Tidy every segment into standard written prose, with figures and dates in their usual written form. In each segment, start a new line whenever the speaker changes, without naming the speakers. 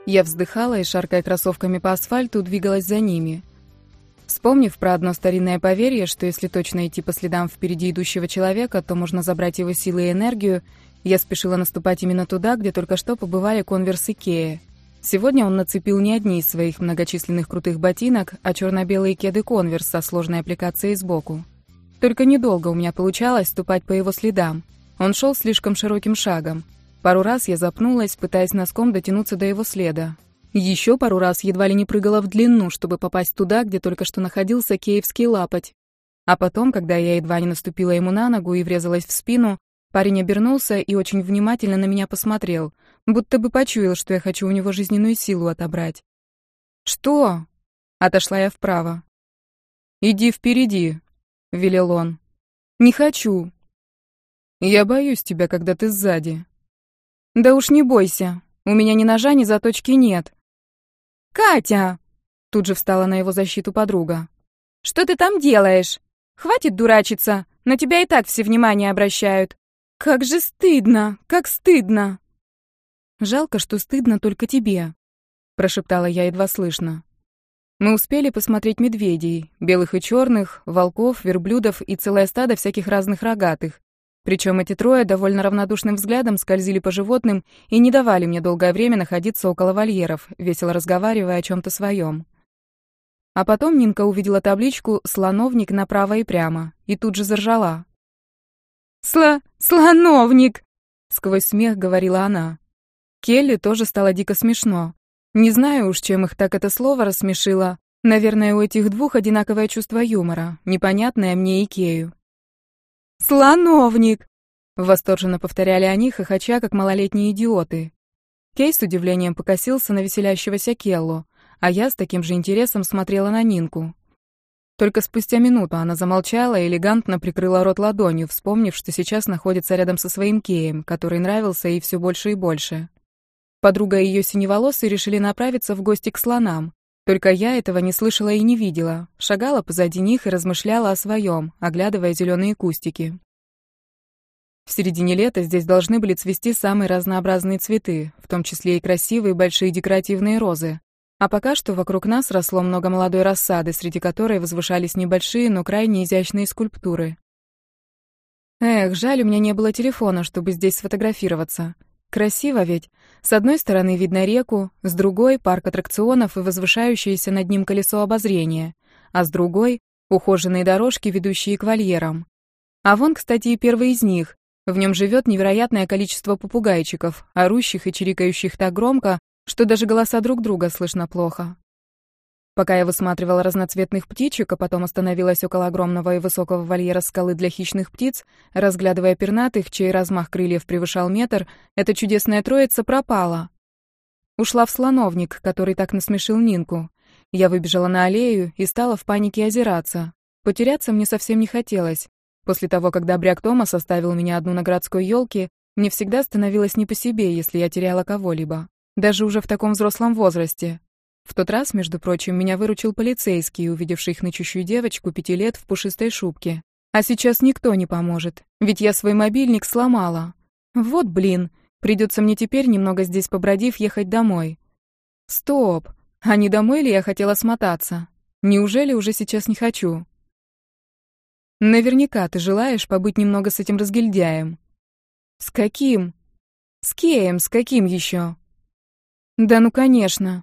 Я вздыхала и, шаркая кроссовками по асфальту, двигалась за ними. Вспомнив про одно старинное поверье, что если точно идти по следам впереди идущего человека, то можно забрать его силы и энергию, я спешила наступать именно туда, где только что побывали Конверс и Кея. Сегодня он нацепил не одни из своих многочисленных крутых ботинок, а черно-белые кеды Конверс со сложной аппликацией сбоку. Только недолго у меня получалось ступать по его следам. Он шел слишком широким шагом. Пару раз я запнулась, пытаясь носком дотянуться до его следа. Еще пару раз едва ли не прыгала в длину, чтобы попасть туда, где только что находился кеевский лапоть. А потом, когда я едва не наступила ему на ногу и врезалась в спину, парень обернулся и очень внимательно на меня посмотрел, будто бы почуял, что я хочу у него жизненную силу отобрать. «Что?» — отошла я вправо. «Иди впереди», — велел он. «Не хочу». «Я боюсь тебя, когда ты сзади». «Да уж не бойся, у меня ни ножа, ни заточки нет». «Катя!» — тут же встала на его защиту подруга. «Что ты там делаешь? Хватит дурачиться, на тебя и так все внимание обращают. Как же стыдно, как стыдно!» «Жалко, что стыдно только тебе», — прошептала я едва слышно. Мы успели посмотреть медведей, белых и черных, волков, верблюдов и целое стадо всяких разных рогатых. Причем эти трое довольно равнодушным взглядом скользили по животным и не давали мне долгое время находиться около вольеров, весело разговаривая о чем-то своем. А потом Нинка увидела табличку «Слоновник» направо и прямо, и тут же заржала. «Слоновник!» — сквозь смех говорила она. Келли тоже стало дико смешно. Не знаю уж, чем их так это слово рассмешило. Наверное, у этих двух одинаковое чувство юмора, непонятное мне и Кею. «Слоновник!» — восторженно повторяли они, хохоча, как малолетние идиоты. Кей с удивлением покосился на веселящегося Келлу, а я с таким же интересом смотрела на Нинку. Только спустя минуту она замолчала и элегантно прикрыла рот ладонью, вспомнив, что сейчас находится рядом со своим Кеем, который нравился ей все больше и больше. Подруга и ее синеволосые решили направиться в гости к слонам. Только я этого не слышала и не видела. Шагала позади них и размышляла о своем, оглядывая зеленые кустики. В середине лета здесь должны были цвести самые разнообразные цветы, в том числе и красивые большие декоративные розы. А пока что вокруг нас росло много молодой рассады, среди которой возвышались небольшие, но крайне изящные скульптуры. Эх, жаль, у меня не было телефона, чтобы здесь сфотографироваться. Красиво ведь. С одной стороны видно реку, с другой — парк аттракционов и возвышающееся над ним колесо обозрения, а с другой — ухоженные дорожки, ведущие к вольерам. А вон, кстати, и первый из них. В нем живет невероятное количество попугайчиков, орущих и чирикающих так громко, что даже голоса друг друга слышно плохо. Пока я высматривала разноцветных птичек, а потом остановилась около огромного и высокого вольера скалы для хищных птиц, разглядывая пернатых, чей размах крыльев превышал метр, эта чудесная троица пропала. Ушла в слоновник, который так насмешил Нинку. Я выбежала на аллею и стала в панике озираться. Потеряться мне совсем не хотелось. После того, как добряк Томас оставил меня одну на городской елке, мне всегда становилось не по себе, если я теряла кого-либо. Даже уже в таком взрослом возрасте. В тот раз, между прочим, меня выручил полицейский, увидевший хнычущую девочку 5 лет в пушистой шубке. А сейчас никто не поможет, ведь я свой мобильник сломала. Вот блин, придется мне теперь, немного здесь побродив, ехать домой. Стоп, а не домой ли я хотела смотаться? Неужели уже сейчас не хочу? Наверняка ты желаешь побыть немного с этим разгильдяем. С каким? С Кеем, с каким еще? Да ну конечно.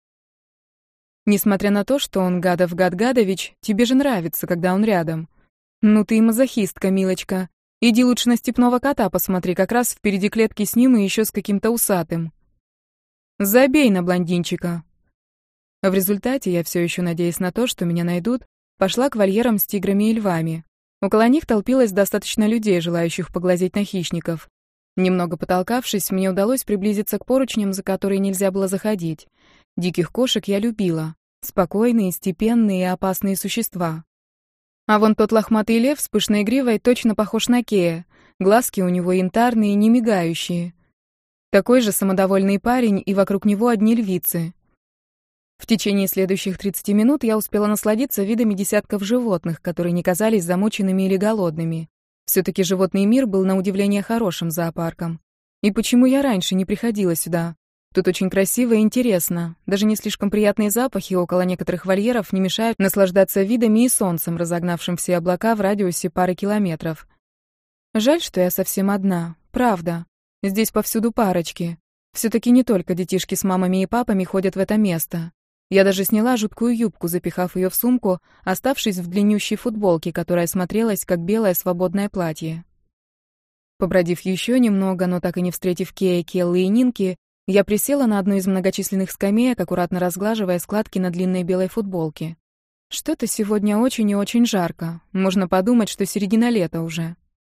Несмотря на то, что он Гадов Гад Гадович, тебе же нравится, когда он рядом. Ну ты и мазохистка, милочка. Иди лучше на степного кота посмотри, как раз впереди клетки с ним и еще с каким-то усатым. Забей на блондинчика. В результате я все еще, надеясь на то, что меня найдут, пошла к вольерам с тиграми и львами. Около них толпилось достаточно людей, желающих поглазеть на хищников. Немного потолкавшись, мне удалось приблизиться к поручням, за которые нельзя было заходить. Диких кошек я любила. Спокойные, степенные и опасные существа. А вон тот лохматый лев с пышной гривой точно похож на Кея. Глазки у него янтарные, не мигающие. Такой же самодовольный парень, и вокруг него одни львицы. В течение следующих 30 минут я успела насладиться видами десятков животных, которые не казались замученными или голодными. Все-таки животный мир был на удивление хорошим зоопарком. И почему я раньше не приходила сюда? Тут очень красиво и интересно. Даже не слишком приятные запахи около некоторых вольеров не мешают наслаждаться видами и солнцем, разогнавшим все облака в радиусе пары километров. Жаль, что я совсем одна. Правда. Здесь повсюду парочки. Все-таки не только детишки с мамами и папами ходят в это место. Я даже сняла жуткую юбку, запихав ее в сумку, оставшись в длиннющей футболке, которая смотрелась как белое свободное платье. Побродив еще немного, но так и не встретив Кея, Келлы и Нинки, я присела на одну из многочисленных скамеек, аккуратно разглаживая складки на длинной белой футболке. Что-то сегодня очень и очень жарко. Можно подумать, что середина лета уже.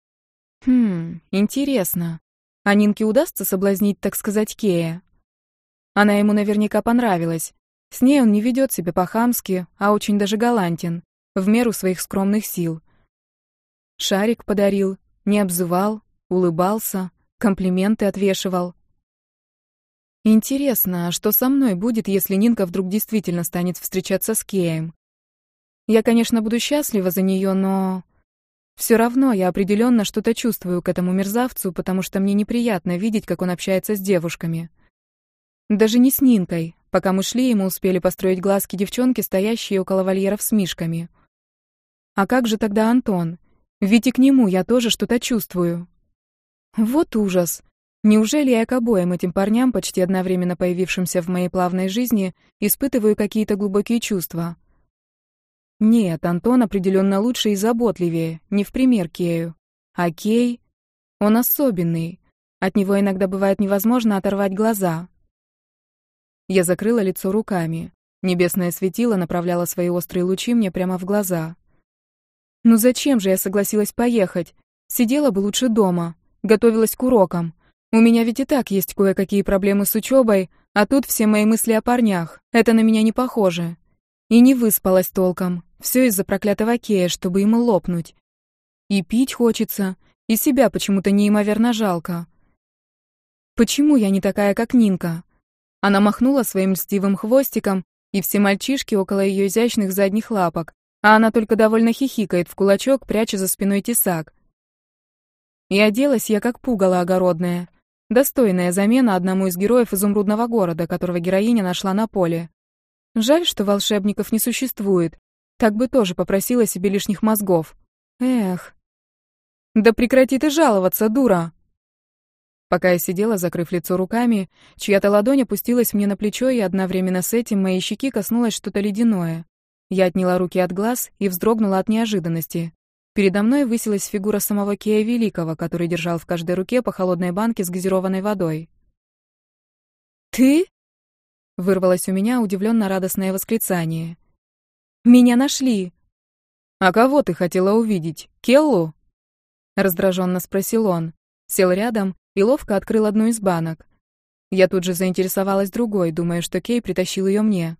Интересно. А Нинке удастся соблазнить, так сказать, Кея? Она ему наверняка понравилась. С ней он не ведет себя по-хамски, а очень даже галантен, в меру своих скромных сил. Шарик подарил, не обзывал, улыбался, комплименты отвешивал. Интересно, а что со мной будет, если Нинка вдруг действительно станет встречаться с Кеем? Я, конечно, буду счастлива за нее, но... Все равно я определенно что-то чувствую к этому мерзавцу, потому что мне неприятно видеть, как он общается с девушками. Даже не с Нинкой. Пока мы шли, ему успели построить глазки девчонки, стоящие около вольеров с мишками. А как же тогда Антон? Ведь и к нему я тоже что-то чувствую. Вот ужас. Неужели я к обоим этим парням, почти одновременно появившимся в моей плавной жизни, испытываю какие-то глубокие чувства? Нет, Антон определенно лучше и заботливее, не в пример Кею. А Кей, он особенный. От него иногда бывает невозможно оторвать глаза. Я закрыла лицо руками. Небесное светило направляло свои острые лучи мне прямо в глаза. Ну зачем же я согласилась поехать? Сидела бы лучше дома, готовилась к урокам. У меня ведь и так есть кое-какие проблемы с учебой, а тут все мои мысли о парнях. Это на меня не похоже. И не выспалась толком. Все из-за проклятого Кея, чтобы ему лопнуть. И пить хочется, и себя почему-то неимоверно жалко. Почему я не такая, как Нинка? Она махнула своим льстивым хвостиком, и все мальчишки около ее изящных задних лапок, а она только довольно хихикает в кулачок, пряча за спиной тесак. И оделась я как пугало огородное. Достойная замена одному из героев изумрудного города, которого героиня нашла на поле. Жаль, что волшебников не существует. Так бы тоже попросила себе лишних мозгов. Эх. Да прекрати ты жаловаться, дура! Пока я сидела, закрыв лицо руками, чья-то ладонь опустилась мне на плечо, и одновременно с этим моей щеки коснулось что-то ледяное. Я отняла руки от глаз и вздрогнула от неожиданности. Передо мной высилась фигура самого Кея Великого, который держал в каждой руке по холодной банке с газированной водой. «Ты?» — вырвалось у меня удивленно радостное восклицание. «Меня нашли!» «А кого ты хотела увидеть? Келлу?» — раздраженно спросил он. Сел рядом и ловко открыл одну из банок. Я тут же заинтересовалась другой, думая, что Кей притащил ее мне.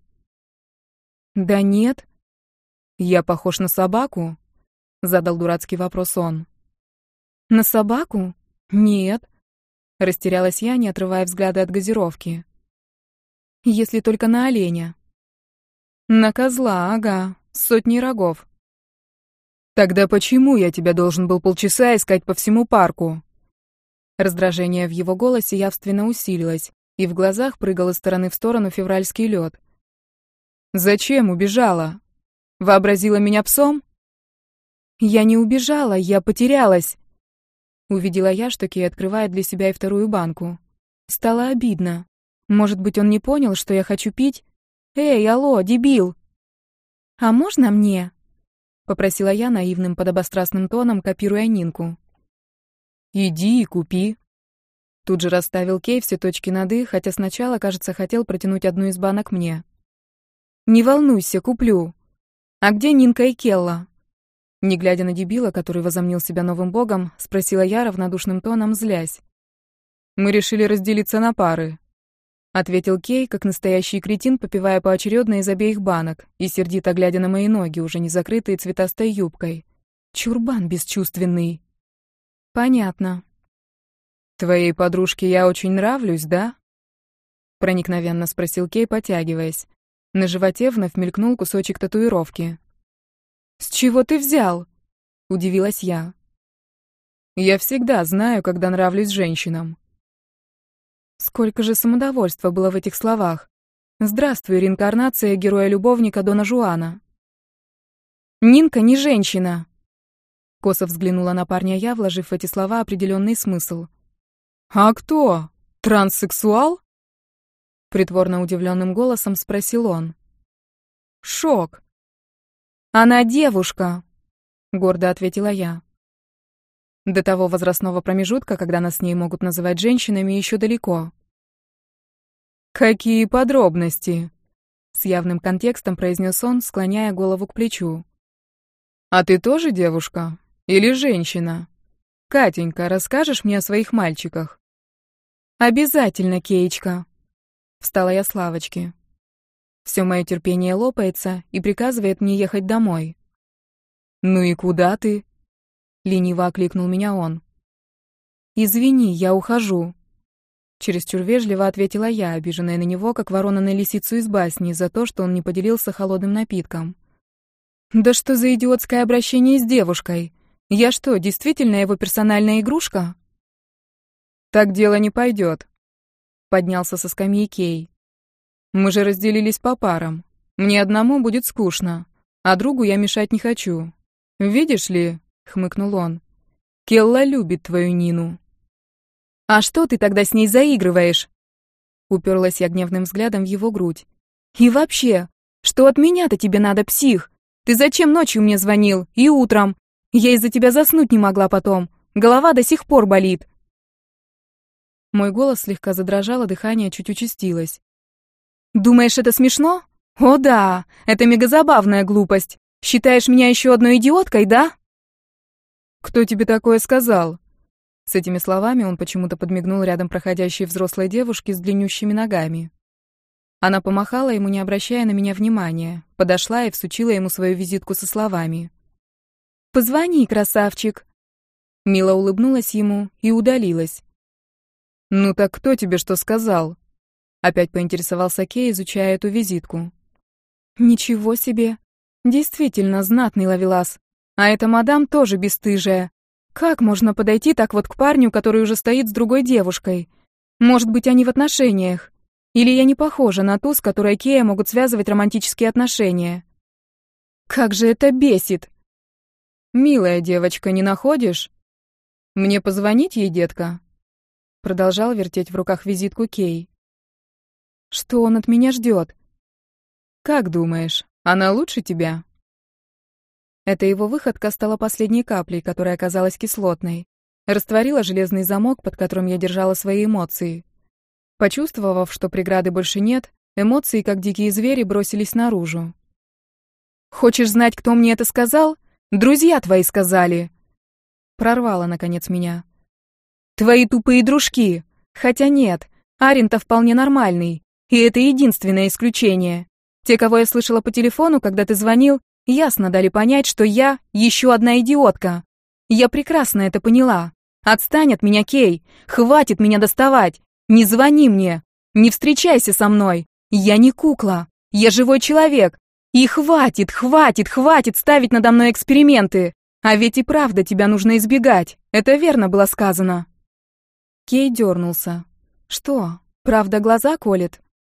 «Да нет. Я похож на собаку?» — задал дурацкий вопрос он. «На собаку? Нет». Растерялась я, не отрывая взгляда от газировки. «Если только на оленя». «На козла, ага, с сотней рогов». «Тогда почему я тебя должен был полчаса искать по всему парку?» Раздражение в его голосе явственно усилилось, и в глазах прыгал из стороны в сторону февральский лед. «Зачем убежала? Вообразила меня псом?» «Я не убежала, я потерялась!» Увидела я, что Кей открывает для себя и вторую банку. Стало обидно. Может быть, он не понял, что я хочу пить? «Эй, алло, дебил!» «А можно мне?» — попросила я наивным подобострастным тоном, копируя Нинку. «Иди и купи». Тут же расставил Кей все точки над «и», хотя сначала, кажется, хотел протянуть одну из банок мне. «Не волнуйся, куплю. А где Нинка и Келла?» Не глядя на дебила, который возомнил себя новым богом, спросила я равнодушным тоном, злясь. «Мы решили разделиться на пары», — ответил Кей, как настоящий кретин, попивая поочередно из обеих банок и сердито глядя на мои ноги, уже не закрытые цветастой юбкой. Чурбан бесчувственный. «Понятно». «Твоей подружке я очень нравлюсь, да?» — проникновенно спросил Кей, потягиваясь. На животе вновь мелькнул кусочек татуировки. «С чего ты взял?» — удивилась я. «Я всегда знаю, когда нравлюсь женщинам». Сколько же самодовольства было в этих словах. Здравствуй, реинкарнация героя-любовника Дона Жуана. Нинка не женщина. Косо взглянула на парня я, вложив в эти слова определенный смысл. А кто? Транссексуал? Притворно удивленным голосом спросил он. Шок. Она девушка, гордо ответила я. До того возрастного промежутка, когда нас с ней могут называть женщинами, еще далеко. «Какие подробности?» — с явным контекстом произнес он, склоняя голову к плечу. «А ты тоже девушка? Или женщина? Катенька, расскажешь мне о своих мальчиках?» «Обязательно, Кеечка!» — встала я с лавочки. Все мое терпение лопается и приказывает мне ехать домой. «Ну и куда ты?» — лениво окликнул меня он. «Извини, я ухожу». Чересчур вежливо ответила я, обиженная на него, как ворона на лисицу из басни, за то, что он не поделился холодным напитком. «Да что за идиотское обращение с девушкой? Я что, действительно его персональная игрушка?» «Так дело не пойдет», — поднялся со скамьи Кей. «Мы же разделились по парам. Мне одному будет скучно, а другу я мешать не хочу. Видишь ли», — хмыкнул он, — «Келла любит твою Нину». «А что ты тогда с ней заигрываешь?» Уперлась я гневным взглядом в его грудь. «И вообще, что от меня-то тебе надо, псих? Ты зачем ночью мне звонил? И утром? Я из-за тебя заснуть не могла потом. Голова до сих пор болит». Мой голос слегка задрожал, а дыхание чуть участилось. «Думаешь, это смешно? О да, это мегазабавная глупость. Считаешь меня еще одной идиоткой, да?» «Кто тебе такое сказал?» С этими словами он почему-то подмигнул рядом проходящей взрослой девушке с длиннющими ногами. Она помахала ему, не обращая на меня внимания, подошла и всучила ему свою визитку со словами. «Позвони, красавчик!» Мило улыбнулась ему и удалилась. «Ну так кто тебе что сказал?» Опять поинтересовался Кей, изучая эту визитку. «Ничего себе! Действительно знатный ловелас. А эта мадам тоже бесстыжая. Как можно подойти так вот к парню, который уже стоит с другой девушкой? Может быть, они в отношениях? Или я не похожа на ту, с которой Кея могут связывать романтические отношения? Как же это бесит!» «Милая девочка, не находишь? Мне позвонить ей, детка?» Продолжал вертеть в руках визитку Кей. «Что он от меня ждет? Как думаешь, она лучше тебя?» Эта его выходка стала последней каплей, которая оказалась кислотной. Растворила железный замок, под которым я держала свои эмоции. Почувствовав, что преграды больше нет, эмоции, как дикие звери, бросились наружу. «Хочешь знать, кто мне это сказал? Друзья твои сказали!» Прорвало, наконец, меня. «Твои тупые дружки! Хотя нет, Арин-то вполне нормальный, и это единственное исключение. Те, кого я слышала по телефону, когда ты звонил, ясно дали понять, что я еще одна идиотка. Я прекрасно это поняла. Отстань от меня, Кей. Хватит меня доставать. Не звони мне. Не встречайся со мной. Я не кукла. Я живой человек. И хватит ставить надо мной эксперименты. А ведь и правда тебя нужно избегать. Это верно было сказано. Кей дернулся. Что, правда глаза колет?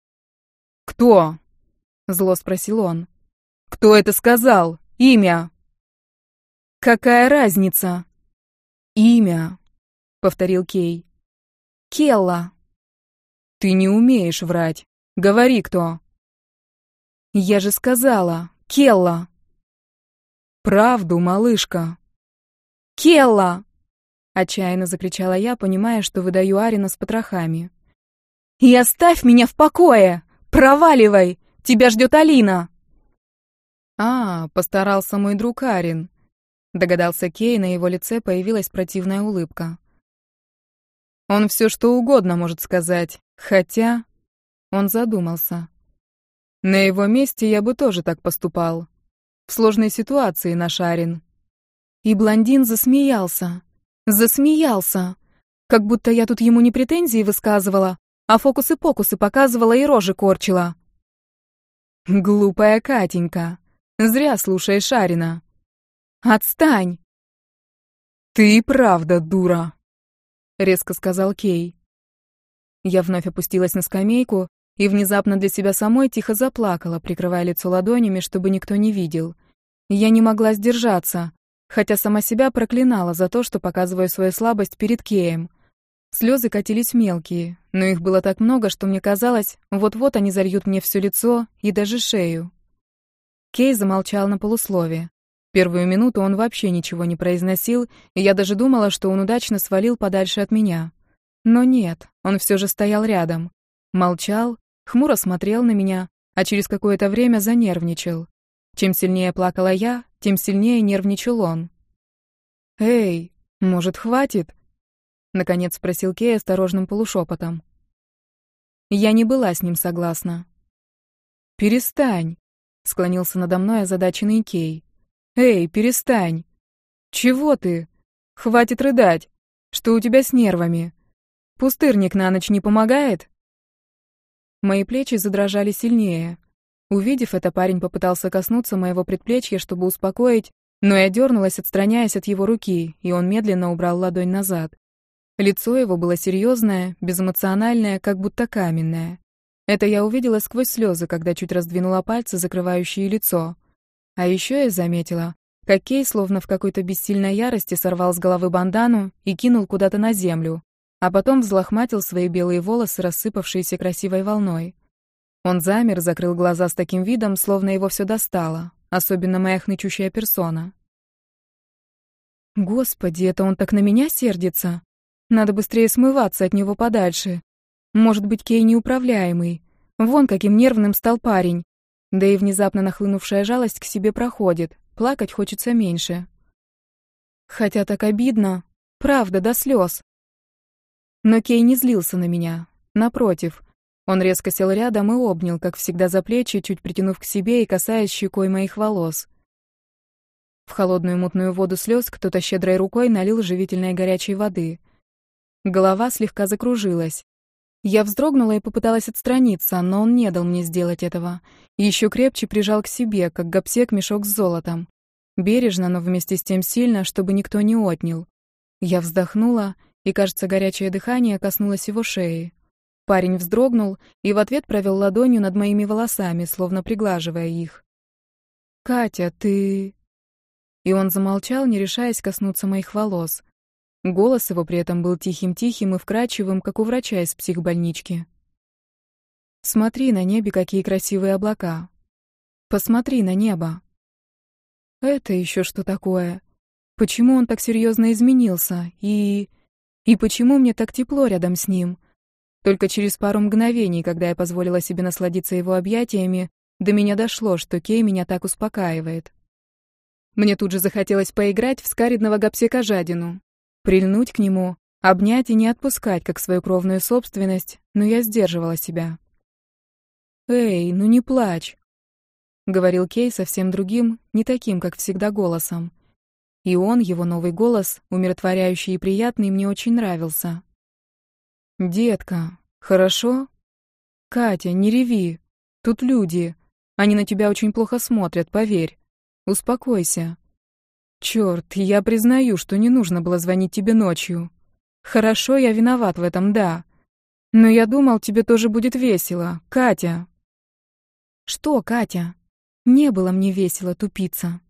«Кто?» — зло спросил он. «Кто это сказал? Имя?» «Какая разница?» «Имя», — повторил Кей. «Келла». «Ты не умеешь врать. Говори, кто». «Я же сказала, Келла». «Правду, малышка». «Келла!» — отчаянно закричала я, понимая, что выдаю Арина с потрохами. «И оставь меня в покое! Проваливай! Тебя ждет Алина!» «А, постарался мой друг Арин», — догадался Кей, на его лице появилась противная улыбка. «Он все что угодно может сказать, хотя...» Он задумался. «На его месте я бы тоже так поступал. В сложной ситуации, наш Арин». И блондин засмеялся. Засмеялся. Как будто я тут ему не претензии высказывала, а фокусы-покусы показывала и рожи корчила. «Глупая Катенька. Зря слушаешь Арина. Отстань!» «Ты и правда дура», — резко сказал Кей. Я вновь опустилась на скамейку и внезапно для себя самой тихо заплакала, прикрывая лицо ладонями, чтобы никто не видел. Я не могла сдержаться, хотя сама себя проклинала за то, что показываю свою слабость перед Кеем. Слезы катились мелкие, но их было так много, что мне казалось, вот-вот они зальют мне все лицо и даже шею. Кей замолчал на полуслове. Первую минуту он вообще ничего не произносил, и я даже думала, что он удачно свалил подальше от меня. Но нет, он все же стоял рядом. Молчал, хмуро смотрел на меня, а через какое-то время занервничал. Чем сильнее плакала я, тем сильнее нервничал он. «Эй, может, хватит?» — наконец спросил Кей осторожным полушепотом. Я не была с ним согласна. «Перестань!» — склонился надо мной озадаченный Кей. «Эй, перестань! Чего ты? Хватит рыдать! Что у тебя с нервами? Пустырник на ночь не помогает?» Мои плечи задрожали сильнее. Увидев это, парень попытался коснуться моего предплечья, чтобы успокоить, но я дернулась, отстраняясь от его руки, и он медленно убрал ладонь назад. Лицо его было серьезное, безэмоциональное, как будто каменное. Это я увидела сквозь слезы, когда чуть раздвинула пальцы, закрывающие лицо. А еще я заметила, как Кей, словно в какой-то бессильной ярости, сорвал с головы бандану и кинул куда-то на землю, а потом взлохматил свои белые волосы, рассыпавшиеся красивой волной. Он замер, закрыл глаза с таким видом, словно его все достало, особенно моя хнычущая персона. Господи, это он так на меня сердится? Надо быстрее смываться от него подальше. Может быть, Кей неуправляемый. Вон каким нервным стал парень. Да и внезапно нахлынувшая жалость к себе проходит. Плакать хочется меньше. Хотя так обидно. Правда, до слез. Но Кей не злился на меня. Напротив, он резко сел рядом и обнял, как всегда, за плечи, чуть притянув к себе и касаясь щекой моих волос. В холодную мутную воду слез кто-то щедрой рукой налил живительной горячей воды. Голова слегка закружилась. Я вздрогнула и попыталась отстраниться, но он не дал мне сделать этого. И еще крепче прижал к себе, как гобсек мешок с золотом. Бережно, но вместе с тем сильно, чтобы никто не отнял. Я вздохнула, и, кажется, горячее дыхание коснулось его шеи. Парень вздрогнул и в ответ провел ладонью над моими волосами, словно приглаживая их. «Катя, ты...» И он замолчал, не решаясь коснуться моих волос. Голос его при этом был тихим-тихим и вкрадчивым, как у врача из психбольнички. «Смотри, на небе какие красивые облака. Посмотри на небо». Это еще что такое? Почему он так серьезно изменился? И почему мне так тепло рядом с ним? Только через пару мгновений, когда я позволила себе насладиться его объятиями, до меня дошло, что Кей меня так успокаивает. Мне тут же захотелось поиграть в скаридного гопсека-жадину, прильнуть к нему, обнять и не отпускать, как свою кровную собственность, но я сдерживала себя. «Эй, ну не плачь», — говорил Кей совсем другим, не таким, как всегда, голосом. И он, его новый голос, умиротворяющий и приятный, мне очень нравился. «Детка, хорошо? Катя, не реви. Тут люди. Они на тебя очень плохо смотрят, поверь. Успокойся. Чёрт, я признаю, что не нужно было звонить тебе ночью. Хорошо, я виноват в этом, да. Но я думал, тебе тоже будет весело, Катя». «Что, Катя? Не было мне весело, тупица».